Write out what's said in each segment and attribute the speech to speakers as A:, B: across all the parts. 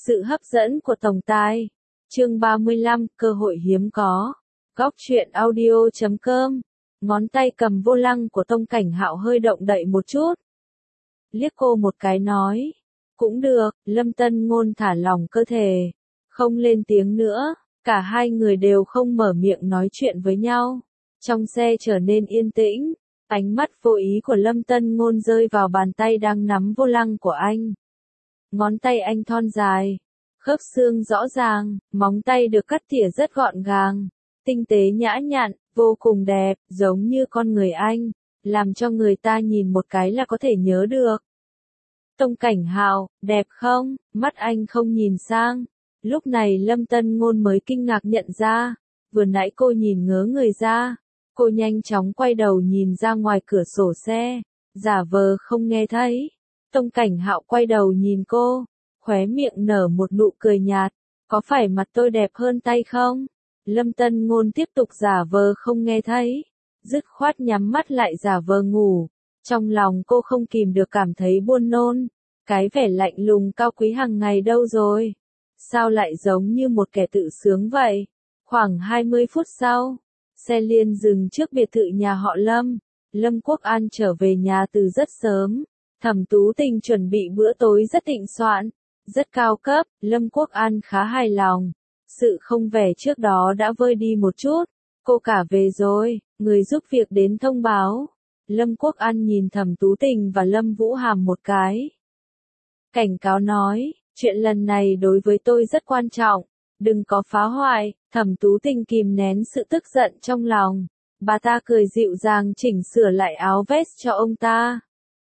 A: Sự hấp dẫn của tổng tài. Chương 35, cơ hội hiếm có. Góc truyện audio.com. Ngón tay cầm vô lăng của Tông Cảnh Hạo hơi động đậy một chút. Liếc cô một cái nói. Cũng được, Lâm Tân Ngôn thả lỏng cơ thể. Không lên tiếng nữa, cả hai người đều không mở miệng nói chuyện với nhau. Trong xe trở nên yên tĩnh, ánh mắt vô ý của Lâm Tân Ngôn rơi vào bàn tay đang nắm vô lăng của anh. Ngón tay anh thon dài, khớp xương rõ ràng, móng tay được cắt tỉa rất gọn gàng, tinh tế nhã nhặn, vô cùng đẹp, giống như con người anh, làm cho người ta nhìn một cái là có thể nhớ được. Tông Cảnh Hạo, đẹp không? Mắt anh không nhìn sang. Lúc này Lâm Tân Ngôn mới kinh ngạc nhận ra, vừa nãy cô nhìn ngớ người ra. Cô nhanh chóng quay đầu nhìn ra ngoài cửa sổ xe, giả vờ không nghe thấy. Tông Cảnh Hạo quay đầu nhìn cô, khóe miệng nở một nụ cười nhạt, có phải mặt tôi đẹp hơn tay không? Lâm Tân Ngôn tiếp tục giả vờ không nghe thấy, dứt khoát nhắm mắt lại giả vờ ngủ. Trong lòng cô không kìm được cảm thấy buồn nôn, cái vẻ lạnh lùng cao quý hàng ngày đâu rồi? Sao lại giống như một kẻ tự sướng vậy? Khoảng 20 phút sau, xe liên dừng trước biệt thự nhà họ Lâm. Lâm Quốc An trở về nhà từ rất sớm. Thẩm Tú Tình chuẩn bị bữa tối rất thịnh soạn, rất cao cấp, Lâm Quốc An khá hài lòng. Sự không vẻ trước đó đã vơi đi một chút. Cô cả về rồi, người giúp việc đến thông báo. Lâm Quốc An nhìn Thẩm Tú Tình và Lâm Vũ Hàm một cái. Cảnh cáo nói, chuyện lần này đối với tôi rất quan trọng, đừng có phá hoại. Thẩm Tú Tình kìm nén sự tức giận trong lòng. Bà ta cười dịu dàng chỉnh sửa lại áo vest cho ông ta.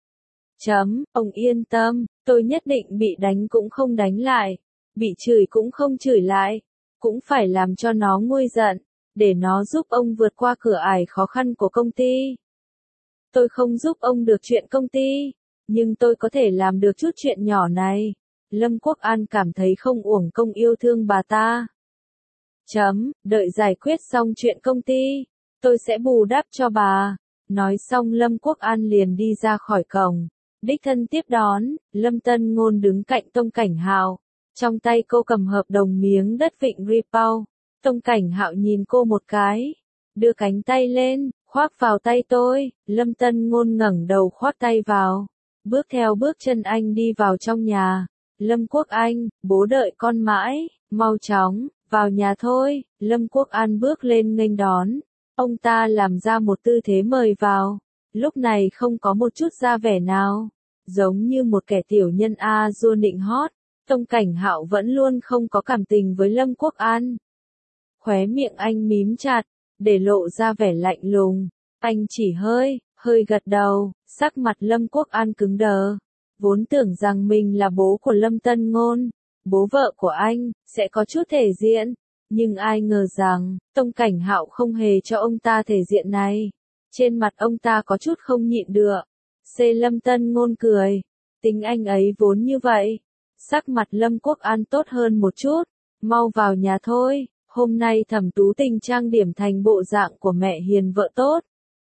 A: Ông yên tâm, tôi nhất định bị đánh cũng không đánh lại, bị chửi cũng không chửi lại, cũng phải làm cho nó nguôi giận, để nó giúp ông vượt qua cửa ải khó khăn của công ty. Tôi không giúp ông được chuyện công ty, nhưng tôi có thể làm được chút chuyện nhỏ này. Lâm Quốc An cảm thấy không uổng công yêu thương bà ta. Đợi giải quyết xong chuyện công ty, tôi sẽ bù đắp cho bà. Nói xong Lâm Quốc An liền đi ra khỏi cổng. Đích thân tiếp đón, Lâm Tân Ngôn đứng cạnh Tông Cảnh Hạo. Trong tay cô cầm hợp đồng miếng đất Vịnh Ripau. Tông Cảnh Hạo nhìn cô một cái, đưa cánh tay lên, khoác vào tay tôi. Lâm Tân Ngôn ngẩng đầu khoác tay vào. Bước theo bước chân anh đi vào trong nhà. Lâm Quốc Anh, bố đợi con mãi, mau chóng, vào nhà thôi. Lâm Quốc An bước lên nghênh đón. Ông ta làm ra một tư thế mời vào. Lúc này không có một chút da vẻ nào, giống như một kẻ tiểu nhân du nịnh hót. Tông Cảnh Hạo vẫn luôn không có cảm tình với Lâm Quốc An. Khóe miệng anh mím chặt, để lộ ra vẻ lạnh lùng. Anh chỉ hơi gật đầu, sắc mặt Lâm Quốc An cứng đờ. Vốn tưởng rằng mình là bố của Lâm Tân Ngôn, bố vợ của anh, sẽ có chút thể diện. Nhưng ai ngờ rằng, Tông Cảnh Hạo không hề cho ông ta thể diện này. Trên mặt ông ta có chút không nhịn được. Lâm Tân Ngôn cười. Tính anh ấy vốn như vậy. Sắc mặt Lâm Quốc An tốt hơn một chút. Mau vào nhà thôi. Hôm nay Thẩm Tú Tình trang điểm thành bộ dạng của mẹ hiền vợ tốt.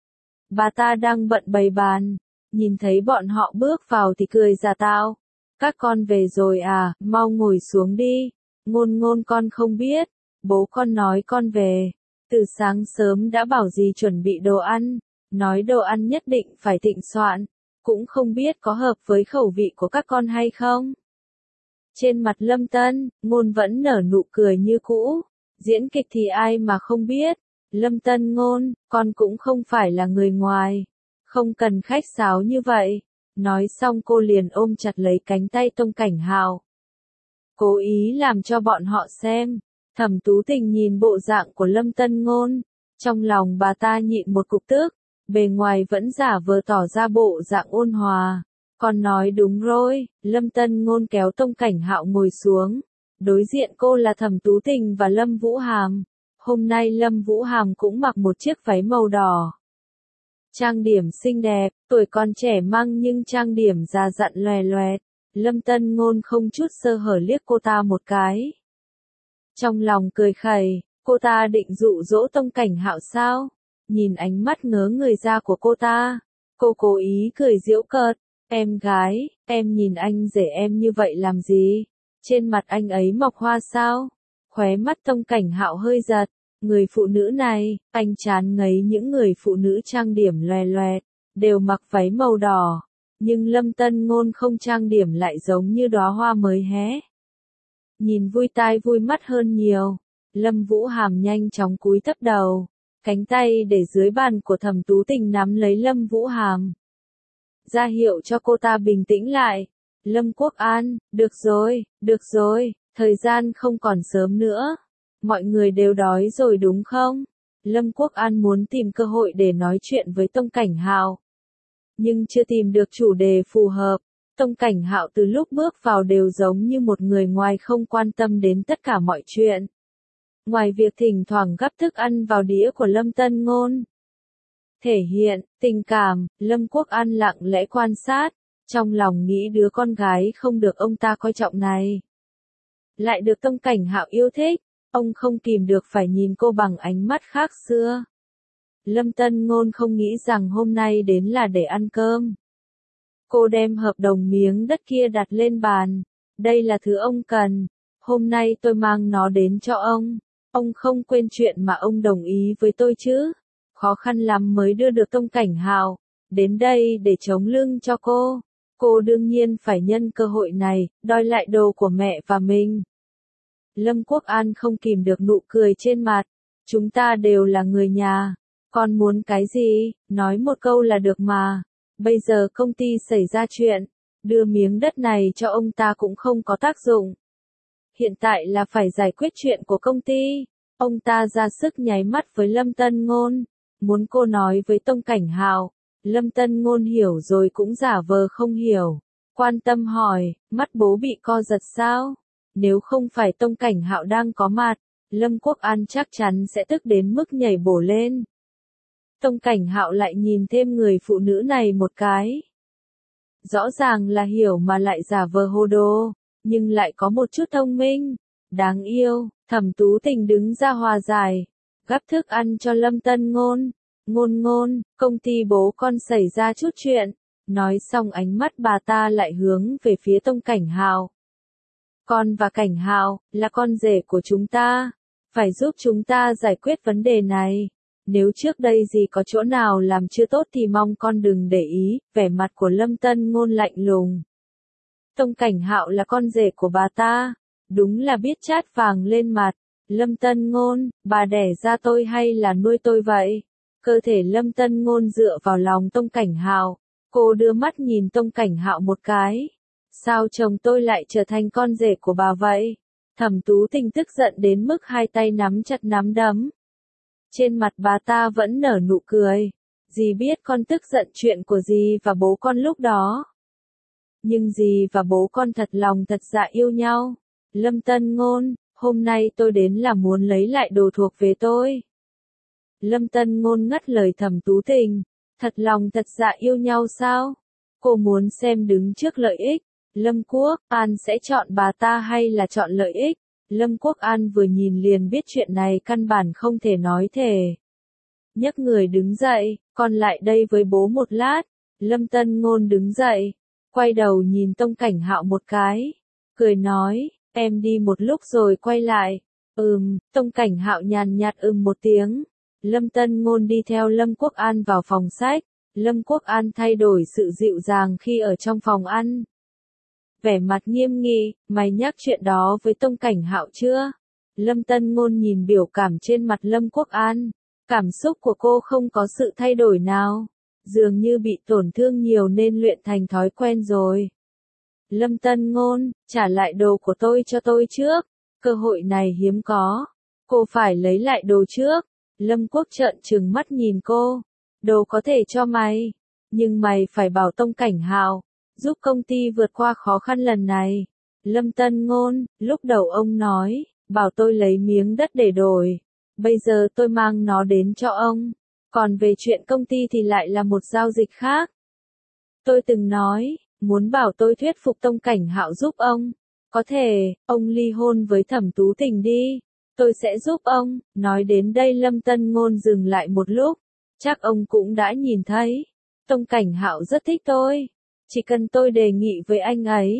A: Bà ta đang bận bày bàn. Nhìn thấy bọn họ bước vào thì cười giả tạo. Các con về rồi à, mau ngồi xuống đi. Ngôn Ngôn con không biết. Bố con nói con về. Từ sáng sớm đã bảo gì chuẩn bị đồ ăn. Nói đồ ăn nhất định phải thịnh soạn. Cũng không biết có hợp với khẩu vị của các con hay không. Trên mặt Lâm Tân Ngôn vẫn nở nụ cười như cũ. Diễn kịch thì ai mà không biết. Lâm Tân Ngôn, con cũng không phải là người ngoài. Không cần khách sáo như vậy. Nói xong cô liền ôm chặt lấy cánh tay Tông Cảnh Hạo. Cố ý làm cho bọn họ xem. Thẩm Tú Tình nhìn bộ dạng của Lâm Tân Ngôn. Trong lòng bà ta nhịn một cục tức. Bề ngoài vẫn giả vờ tỏ ra bộ dạng ôn hòa. Con nói đúng rồi. Lâm Tân Ngôn kéo Tông Cảnh Hạo ngồi xuống. Đối diện cô là Thẩm Tú Tình và Lâm Vũ Hàm. Hôm nay Lâm Vũ Hàm cũng mặc một chiếc váy màu đỏ. Trang điểm xinh đẹp, tuổi còn trẻ măng nhưng trang điểm già dặn loè loẹt. Lâm Tân Ngôn không chút sơ hở liếc cô ta một cái. Trong lòng cười khẩy, cô ta định dụ dỗ Tông Cảnh Hạo sao? Nhìn ánh mắt ngớ người ra của cô ta, cô cố ý cười giễu cợt. Em gái, em nhìn anh rể em như vậy làm gì? Trên mặt anh ấy mọc hoa sao? Khóe mắt Tông Cảnh Hạo hơi giật. Người phụ nữ này, anh chán ngấy những người phụ nữ trang điểm loè loẹt, đều mặc váy màu đỏ. Nhưng Lâm Tân Ngôn không trang điểm lại giống như đóa hoa mới hé. Nhìn vui tai vui mắt hơn nhiều. Lâm Vũ Hàm nhanh chóng cúi thấp đầu. Cánh tay để dưới bàn của Thẩm Tú Tình nắm lấy Lâm Vũ Hàm. Ra hiệu cho cô ta bình tĩnh lại. Lâm Quốc An, được rồi, thời gian không còn sớm nữa. Mọi người đều đói rồi đúng không? Lâm Quốc An muốn tìm cơ hội để nói chuyện với Tông Cảnh Hạo. Nhưng chưa tìm được chủ đề phù hợp. Tông Cảnh Hạo từ lúc bước vào đều giống như một người ngoài không quan tâm đến tất cả mọi chuyện. Ngoài việc thỉnh thoảng gắp thức ăn vào đĩa của Lâm Tân Ngôn. Thể hiện, tình cảm, Lâm Quốc An lặng lẽ quan sát, trong lòng nghĩ đứa con gái không được ông ta coi trọng này. Lại được Tông Cảnh Hạo yêu thích, ông không kìm được phải nhìn cô bằng ánh mắt khác xưa. Lâm Tân Ngôn không nghĩ rằng hôm nay đến là để ăn cơm. Cô đem hợp đồng miếng đất kia đặt lên bàn. Đây là thứ ông cần. Hôm nay tôi mang nó đến cho ông. Ông không quên chuyện mà ông đồng ý với tôi chứ. Khó khăn lắm mới đưa được Tông Cảnh Hạo đến đây để chống lưng cho cô. Cô đương nhiên phải nhân cơ hội này, đòi lại đồ của mẹ và mình. Lâm Quốc An không kìm được nụ cười trên mặt. Chúng ta đều là người nhà. Con muốn cái gì, nói một câu là được mà. Bây giờ công ty xảy ra chuyện, đưa miếng đất này cho ông ta cũng không có tác dụng. Hiện tại là phải giải quyết chuyện của công ty. Ông ta ra sức nháy mắt với Lâm Tân Ngôn, muốn cô nói với Tông Cảnh Hạo. Lâm Tân Ngôn hiểu rồi cũng giả vờ không hiểu, quan tâm hỏi, mắt bố bị co giật sao? Nếu không phải Tông Cảnh Hạo đang có mặt, Lâm Quốc An chắc chắn sẽ tức đến mức nhảy bổ lên. Tông Cảnh Hạo lại nhìn thêm người phụ nữ này một cái. Rõ ràng là hiểu mà lại giả vờ hồ đồ, nhưng lại có một chút thông minh. Đáng yêu, Thẩm Tú Tình đứng ra hòa giải, gắp thức ăn cho Lâm Tân Ngôn. Ngôn, công ty bố con xảy ra chút chuyện. Nói xong ánh mắt bà ta lại hướng về phía Tông Cảnh Hạo. Con và Cảnh Hạo là con rể của chúng ta, phải giúp chúng ta giải quyết vấn đề này. Nếu trước đây gì có chỗ nào làm chưa tốt thì mong con đừng để ý. Vẻ mặt của Lâm Tân Ngôn lạnh lùng. Tông Cảnh Hạo là con rể của bà ta, đúng là biết chát vàng lên mặt. Lâm Tân Ngôn, bà đẻ ra tôi hay là nuôi tôi vậy? Cơ thể Lâm Tân Ngôn dựa vào lòng Tông Cảnh Hạo, cô đưa mắt nhìn Tông Cảnh Hạo một cái. Sao chồng tôi lại trở thành con rể của bà vậy? Thẩm Tú Tình tức giận đến mức hai tay nắm chặt nắm đấm. Trên mặt bà ta vẫn nở nụ cười. Dì biết con tức giận chuyện của dì và bố con lúc đó. Nhưng dì và bố con thật lòng thật dạ yêu nhau. Lâm Tân Ngôn, hôm nay tôi đến là muốn lấy lại đồ thuộc về tôi. Lâm Tân Ngôn ngắt lời Thẩm Tú Tình. Thật lòng thật dạ yêu nhau sao? Cô muốn xem đứng trước lợi ích. Lâm Quốc An sẽ chọn bà ta hay là chọn lợi ích? Lâm Quốc An vừa nhìn liền biết chuyện này căn bản không thể nói thể. Nhấc người đứng dậy, con lại đây với bố một lát. Lâm Tân Ngôn đứng dậy, quay đầu nhìn Tông Cảnh Hạo một cái, cười nói, em đi một lúc rồi quay lại. Tông Cảnh Hạo nhàn nhạt một tiếng. Lâm Tân Ngôn đi theo Lâm Quốc An vào phòng sách. Lâm Quốc An thay đổi sự dịu dàng khi ở trong phòng ăn. Vẻ mặt nghiêm nghị, mày nhắc chuyện đó với Tông Cảnh Hạo chưa? Lâm Tân Ngôn nhìn biểu cảm trên mặt Lâm Quốc An. Cảm xúc của cô không có sự thay đổi nào. Dường như bị tổn thương nhiều nên luyện thành thói quen rồi. Lâm Tân Ngôn, trả lại đồ của tôi cho tôi trước. Cơ hội này hiếm có. Cô phải lấy lại đồ trước. Lâm Quốc trợn trừng mắt nhìn cô. Đồ có thể cho mày. Nhưng mày phải bảo Tông Cảnh Hạo giúp công ty vượt qua khó khăn lần này. Lâm Tân Ngôn, lúc đầu ông nói, bảo tôi lấy miếng đất để đổi. Bây giờ tôi mang nó đến cho ông. Còn về chuyện công ty thì lại là một giao dịch khác. Tôi từng nói, muốn bảo tôi thuyết phục Tông Cảnh Hạo giúp ông. Có thể, ông ly hôn với Thẩm Tú Tình đi. Tôi sẽ giúp ông. Nói đến đây Lâm Tân Ngôn dừng lại một lúc. Chắc ông cũng đã nhìn thấy. Tông Cảnh Hạo rất thích tôi. Chỉ cần tôi đề nghị với anh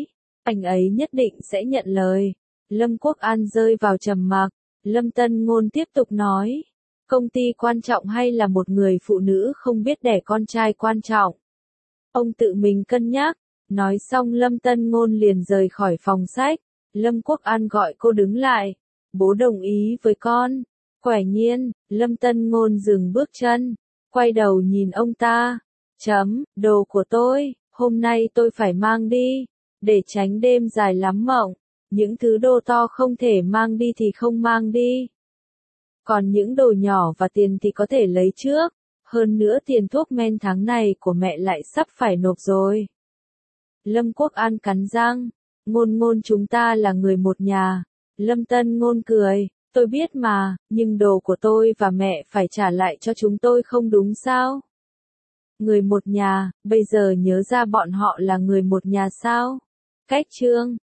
A: Anh ấy nhất định sẽ nhận lời. Lâm Quốc An rơi vào trầm mặc. Lâm Tân Ngôn tiếp tục nói. Công ty quan trọng hay là một người phụ nữ không biết đẻ con trai quan trọng? Ông tự mình cân nhắc. Nói xong Lâm Tân Ngôn liền rời khỏi phòng sách. Lâm Quốc An gọi cô đứng lại. Bố đồng ý với con. Quả nhiên, Lâm Tân Ngôn dừng bước chân. Quay đầu nhìn ông ta. Đồ của tôi, hôm nay tôi phải mang đi. Để tránh đêm dài lắm mộng. Những thứ đồ to không thể mang đi thì không mang đi. Còn những đồ nhỏ và tiền thì có thể lấy trước. Hơn nữa tiền thuốc men tháng này của mẹ lại sắp phải nộp rồi. Lâm Quốc An cắn răng. Ngôn chúng ta là người một nhà. Lâm Tân Ngôn cười. Tôi biết mà, nhưng đồ của tôi và mẹ phải trả lại cho chúng tôi không đúng sao? Người một nhà, bây giờ nhớ ra bọn họ là người một nhà sao? Cách chương